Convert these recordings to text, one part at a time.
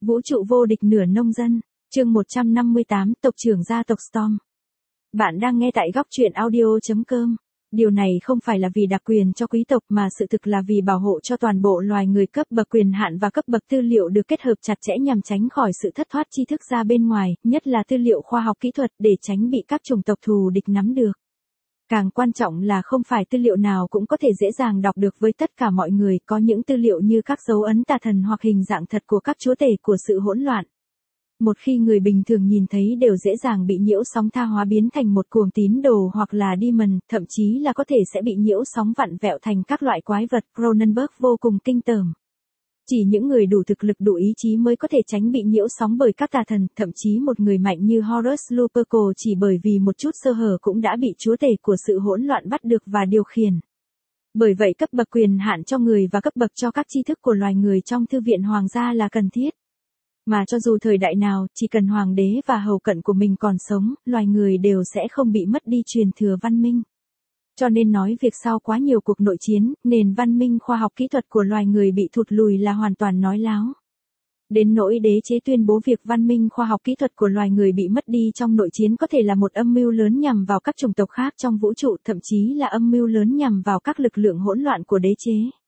Vũ trụ vô địch nửa nông dân, chương 158, tộc trưởng gia tộc Storm. Bạn đang nghe tại góc truyện audio.com. Điều này không phải là vì đặc quyền cho quý tộc mà sự thực là vì bảo hộ cho toàn bộ loài người. Cấp bậc quyền hạn và cấp bậc tư liệu được kết hợp chặt chẽ nhằm tránh khỏi sự thất thoát tri thức ra bên ngoài, nhất là tư liệu khoa học kỹ thuật để tránh bị các chủng tộc thù địch nắm được. Càng quan trọng là không phải tư liệu nào cũng có thể dễ dàng đọc được với tất cả mọi người, có những tư liệu như các dấu ấn tà thần hoặc hình dạng thật của các chúa tể của sự hỗn loạn. Một khi người bình thường nhìn thấy đều dễ dàng bị nhiễu sóng tha hóa biến thành một cuồng tín đồ hoặc là demon, thậm chí là có thể sẽ bị nhiễu sóng vặn vẹo thành các loại quái vật. Cronenberg vô cùng kinh tởm. Chỉ những người đủ thực lực đủ ý chí mới có thể tránh bị nhiễu sóng bởi các tà thần, thậm chí một người mạnh như Horus Lupercal chỉ bởi vì một chút sơ hở cũng đã bị chúa tể của sự hỗn loạn bắt được và điều khiển. Bởi vậy cấp bậc quyền hạn cho người và cấp bậc cho các tri thức của loài người trong thư viện hoàng gia là cần thiết. Mà cho dù thời đại nào, chỉ cần hoàng đế và hầu cận của mình còn sống, loài người đều sẽ không bị mất đi truyền thừa văn minh. Cho nên nói việc sau quá nhiều cuộc nội chiến, nền văn minh khoa học kỹ thuật của loài người bị thụt lùi là hoàn toàn nói láo. Đến nỗi đế chế tuyên bố việc văn minh khoa học kỹ thuật của loài người bị mất đi trong nội chiến có thể là một âm mưu lớn nhằm vào các chủng tộc khác trong vũ trụ, thậm chí là âm mưu lớn nhằm vào các lực lượng hỗn loạn của đế chế.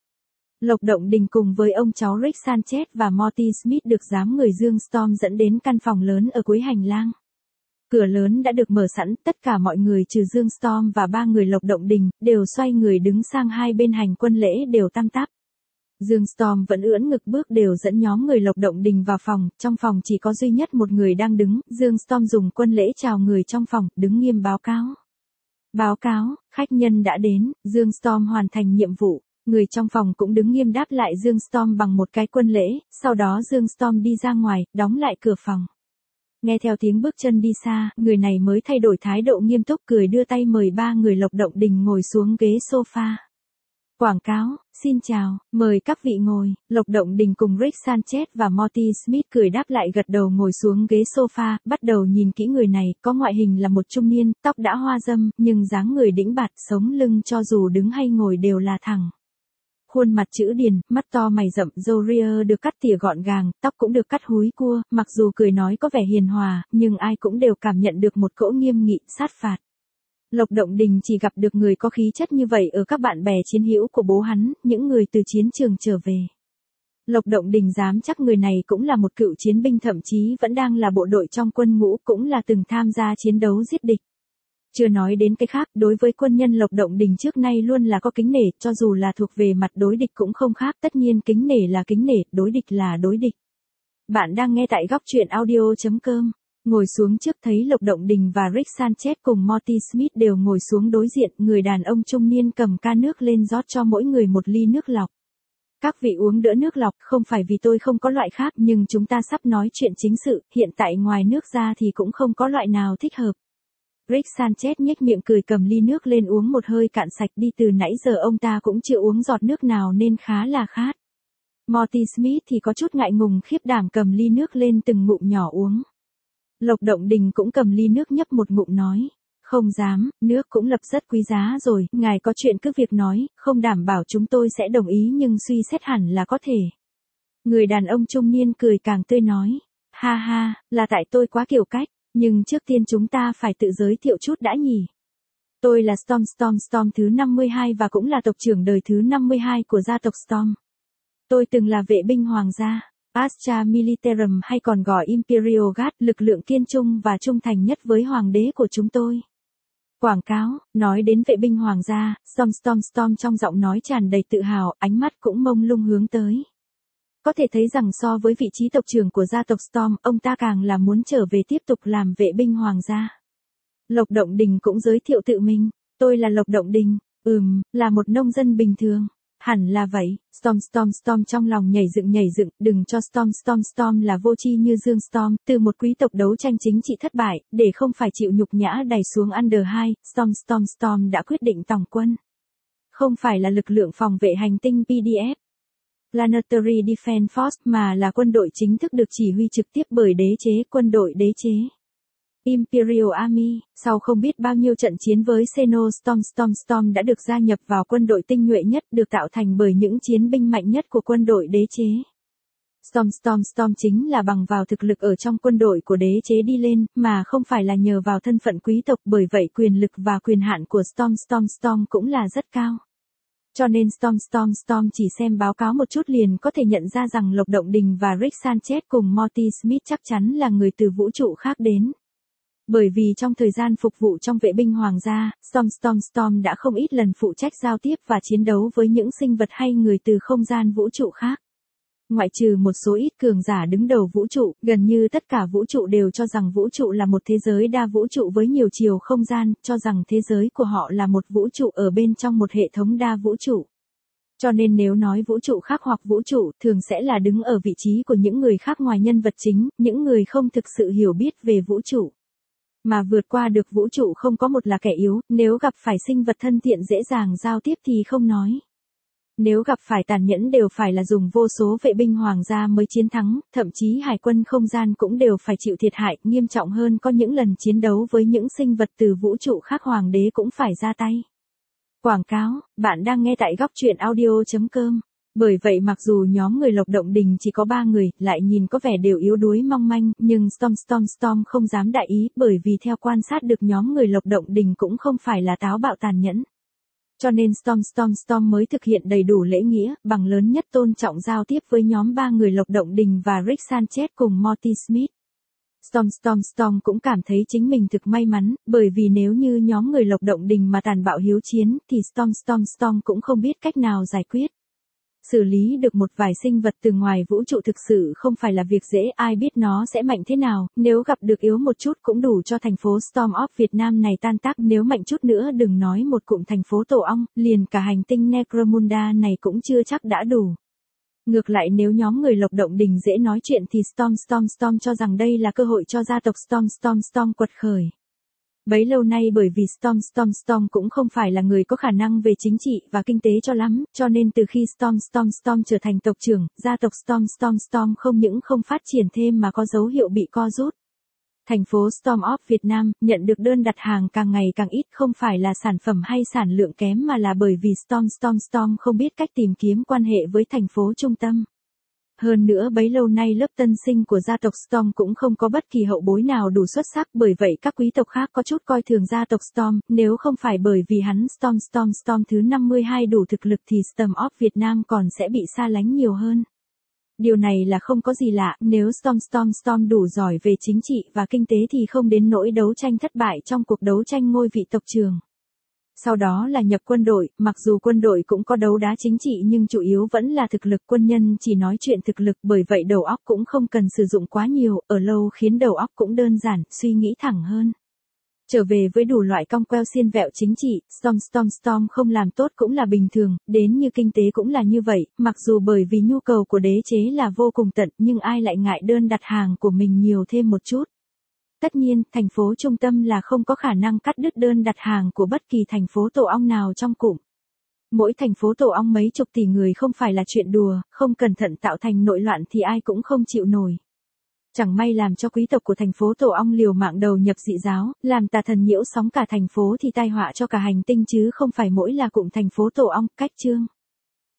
Lộc Động Đình cùng với ông cháu Rick Sanchez và Morty Smith được giám người Dương Storm dẫn đến căn phòng lớn ở cuối hành lang. Cửa lớn đã được mở sẵn, tất cả mọi người trừ Dương Storm và 3 người Lộc Động Đình, đều xoay người đứng sang hai bên hành quân lễ đều tăm tắp. Dương Storm vẫn ưỡn ngực bước đều dẫn nhóm người Lộc Động Đình vào phòng, trong phòng chỉ có duy nhất một người đang đứng, Dương Storm dùng quân lễ chào người trong phòng, đứng nghiêm báo cáo. Báo cáo, khách nhân đã đến, Dương Storm hoàn thành nhiệm vụ. Người trong phòng cũng đứng nghiêm đáp lại Dương Storm bằng một cái quân lễ, sau đó Dương Storm đi ra ngoài, đóng lại cửa phòng. Nghe theo tiếng bước chân đi xa, người này mới thay đổi thái độ nghiêm túc cười đưa tay mời 3 người Lộc Động Đình ngồi xuống ghế sofa. Quảng cáo, xin chào, mời các vị ngồi. Lộc Động Đình cùng Rick Sanchez và Morty Smith cười đáp lại gật đầu ngồi xuống ghế sofa, bắt đầu nhìn kỹ người này, có ngoại hình là một trung niên, tóc đã hoa râm, nhưng dáng người đĩnh bạt, sống lưng cho dù đứng hay ngồi đều là thẳng. Khuôn mặt chữ điền, mắt to mày rậm, râu ria được cắt tỉa gọn gàng, tóc cũng được cắt húi cua, mặc dù cười nói có vẻ hiền hòa, nhưng ai cũng đều cảm nhận được một cỗ nghiêm nghị, sát phạt. Lộc Động Đình chỉ gặp được người có khí chất như vậy ở các bạn bè chiến hữu của bố hắn, những người từ chiến trường trở về. Lộc Động Đình dám chắc người này cũng là một cựu chiến binh, thậm chí vẫn đang là bộ đội trong quân ngũ, cũng là từng tham gia chiến đấu giết địch. Chưa nói đến cái khác, đối với quân nhân Lộc Động Đình trước nay luôn là có kính nể, cho dù là thuộc về mặt đối địch cũng không khác, tất nhiên kính nể là kính nể, đối địch là đối địch. Bạn đang nghe tại góc truyện audio.com. Ngồi xuống trước thấy Lộc Động Đình và Rick Sanchez cùng Morty Smith đều ngồi xuống đối diện, người đàn ông trung niên cầm ca nước lên rót cho mỗi người một ly nước lọc. Các vị uống đỡ nước lọc, không phải vì tôi không có loại khác, nhưng chúng ta sắp nói chuyện chính sự, hiện tại ngoài nước ra thì cũng không có loại nào thích hợp. Rick Sanchez nhếch miệng cười cầm ly nước lên uống một hơi cạn sạch, đi từ nãy giờ ông ta cũng chưa uống giọt nước nào nên khá là khát. Morty Smith thì có chút ngại ngùng khiếp đảm cầm ly nước lên từng ngụm nhỏ uống. Lộc Động Đình cũng cầm ly nước nhấp một ngụm nói, không dám, nước cũng lập rất quý giá rồi, ngài có chuyện cứ việc nói, không đảm bảo chúng tôi sẽ đồng ý nhưng suy xét hẳn là có thể. Người đàn ông trung niên cười càng tươi nói, ha ha, là tại tôi quá kiểu cách. Nhưng trước tiên chúng ta phải tự giới thiệu chút đã nhỉ. Tôi là Storm thứ 52 và cũng là tộc trưởng đời thứ 52 của gia tộc Storm. Tôi từng là vệ binh hoàng gia, Astra Militarum hay còn gọi Imperial Guard, lực lượng kiên trung và trung thành nhất với hoàng đế của chúng tôi. Quảng cáo, nói đến vệ binh hoàng gia, Storm trong giọng nói tràn đầy tự hào, ánh mắt cũng mông lung hướng tới. Có thể thấy rằng so với vị trí tộc trưởng của gia tộc Storm, ông ta càng là muốn trở về tiếp tục làm vệ binh hoàng gia. Lộc Động Đình cũng giới thiệu tự mình, tôi là Lộc Động Đình, là một nông dân bình thường. Hẳn là vậy, Storm trong lòng nhảy dựng, đừng cho Storm là vô tri như Dương Storm, từ một quý tộc đấu tranh chính trị thất bại, để không phải chịu nhục nhã đày xuống Under 2, Storm đã quyết định tòng quân. Không phải là lực lượng phòng vệ hành tinh PDF. Planetary Defense Force mà là quân đội chính thức được chỉ huy trực tiếp bởi đế chế, quân đội đế chế. Imperial Army, sau không biết bao nhiêu trận chiến với Xeno, Storm đã được gia nhập vào quân đội tinh nhuệ nhất, được tạo thành bởi những chiến binh mạnh nhất của quân đội đế chế. Storm chính là bằng vào thực lực ở trong quân đội của đế chế đi lên, mà không phải là nhờ vào thân phận quý tộc, bởi vậy quyền lực và quyền hạn của Storm cũng là rất cao. Cho nên Storm chỉ xem báo cáo một chút liền có thể nhận ra rằng Lộc Động Đình và Rick Sanchez cùng Morty Smith chắc chắn là người từ vũ trụ khác đến. Bởi vì trong thời gian phục vụ trong vệ binh hoàng gia, Storm đã không ít lần phụ trách giao tiếp và chiến đấu với những sinh vật hay người từ không gian vũ trụ khác. Ngoại trừ một số ít cường giả đứng đầu vũ trụ, gần như tất cả vũ trụ đều cho rằng vũ trụ là một thế giới đa vũ trụ với nhiều chiều không gian, cho rằng thế giới của họ là một vũ trụ ở bên trong một hệ thống đa vũ trụ. Cho nên nếu nói vũ trụ khác hoặc vũ trụ, thường sẽ là đứng ở vị trí của những người khác ngoài nhân vật chính, những người không thực sự hiểu biết về vũ trụ. Mà vượt qua được vũ trụ không có một là kẻ yếu, nếu gặp phải sinh vật thân thiện dễ dàng giao tiếp thì không nói. Nếu gặp phải tàn nhẫn đều phải là dùng vô số vệ binh hoàng gia mới chiến thắng, thậm chí hải quân không gian cũng đều phải chịu thiệt hại, nghiêm trọng hơn có những lần chiến đấu với những sinh vật từ vũ trụ khác hoàng đế cũng phải ra tay. Quảng cáo, bạn đang nghe tại góc truyện audio.com. Bởi vậy mặc dù nhóm người Lộc Động Đình chỉ có 3 người, lại nhìn có vẻ đều yếu đuối mong manh, nhưng Storm không dám đại ý, bởi vì theo quan sát được nhóm người Lộc Động Đình cũng không phải là táo bạo tàn nhẫn. Cho nên Storm mới thực hiện đầy đủ lễ nghĩa, bằng lớn nhất tôn trọng giao tiếp với nhóm 3 người Lộc Động Đình và Rick Sanchez cùng Morty Smith. Storm cũng cảm thấy chính mình thực may mắn, bởi vì nếu như nhóm người Lộc Động Đình mà tàn bạo hiếu chiến, thì Storm cũng không biết cách nào giải quyết. Xử lý được một vài sinh vật từ ngoài vũ trụ thực sự không phải là việc dễ, ai biết nó sẽ mạnh thế nào, nếu gặp được yếu một chút cũng đủ cho thành phố Storm of Việt Nam này tan tác, nếu mạnh chút nữa đừng nói một cụm thành phố tổ ong, liền cả hành tinh Necromunda này cũng chưa chắc đã đủ. Ngược lại nếu nhóm người Lộc Động Đình dễ nói chuyện thì Storm cho rằng đây là cơ hội cho gia tộc Storm quật khởi. Bấy lâu nay bởi vì Storm cũng không phải là người có khả năng về chính trị và kinh tế cho lắm, cho nên từ khi Storm trở thành tộc trưởng, gia tộc Storm không những không phát triển thêm mà có dấu hiệu bị co rút. Thành phố Storm of Việt Nam nhận được đơn đặt hàng càng ngày càng ít, không phải là sản phẩm hay sản lượng kém mà là bởi vì Storm không biết cách tìm kiếm quan hệ với thành phố trung tâm. Hơn nữa bấy lâu nay lớp tân sinh của gia tộc Storm cũng không có bất kỳ hậu bối nào đủ xuất sắc, bởi vậy các quý tộc khác có chút coi thường gia tộc Storm, nếu không phải bởi vì hắn Storm thứ 52 đủ thực lực thì Storm of Việt Nam còn sẽ bị xa lánh nhiều hơn. Điều này là không có gì lạ, nếu Storm đủ giỏi về chính trị và kinh tế thì không đến nỗi đấu tranh thất bại trong cuộc đấu tranh ngôi vị tộc trưởng. Sau đó là nhập quân đội, mặc dù quân đội cũng có đấu đá chính trị nhưng chủ yếu vẫn là thực lực, quân nhân chỉ nói chuyện thực lực, bởi vậy đầu óc cũng không cần sử dụng quá nhiều, ở lâu khiến đầu óc cũng đơn giản, suy nghĩ thẳng hơn. Trở về với đủ loại cong queo xiên vẹo chính trị, Storm không làm tốt cũng là bình thường, đến như kinh tế cũng là như vậy, mặc dù bởi vì nhu cầu của đế chế là vô cùng tận nhưng ai lại ngại đơn đặt hàng của mình nhiều thêm một chút. Tất nhiên, thành phố trung tâm là không có khả năng cắt đứt đơn đặt hàng của bất kỳ thành phố tổ ong nào trong cụm. Mỗi thành phố tổ ong mấy chục tỷ người không phải là chuyện đùa, không cẩn thận tạo thành nội loạn thì ai cũng không chịu nổi. Chẳng may làm cho quý tộc của thành phố tổ ong liều mạng đầu nhập dị giáo, làm tà thần nhiễu sóng cả thành phố thì tai họa cho cả hành tinh chứ không phải mỗi là cụm thành phố tổ ong. Cách chương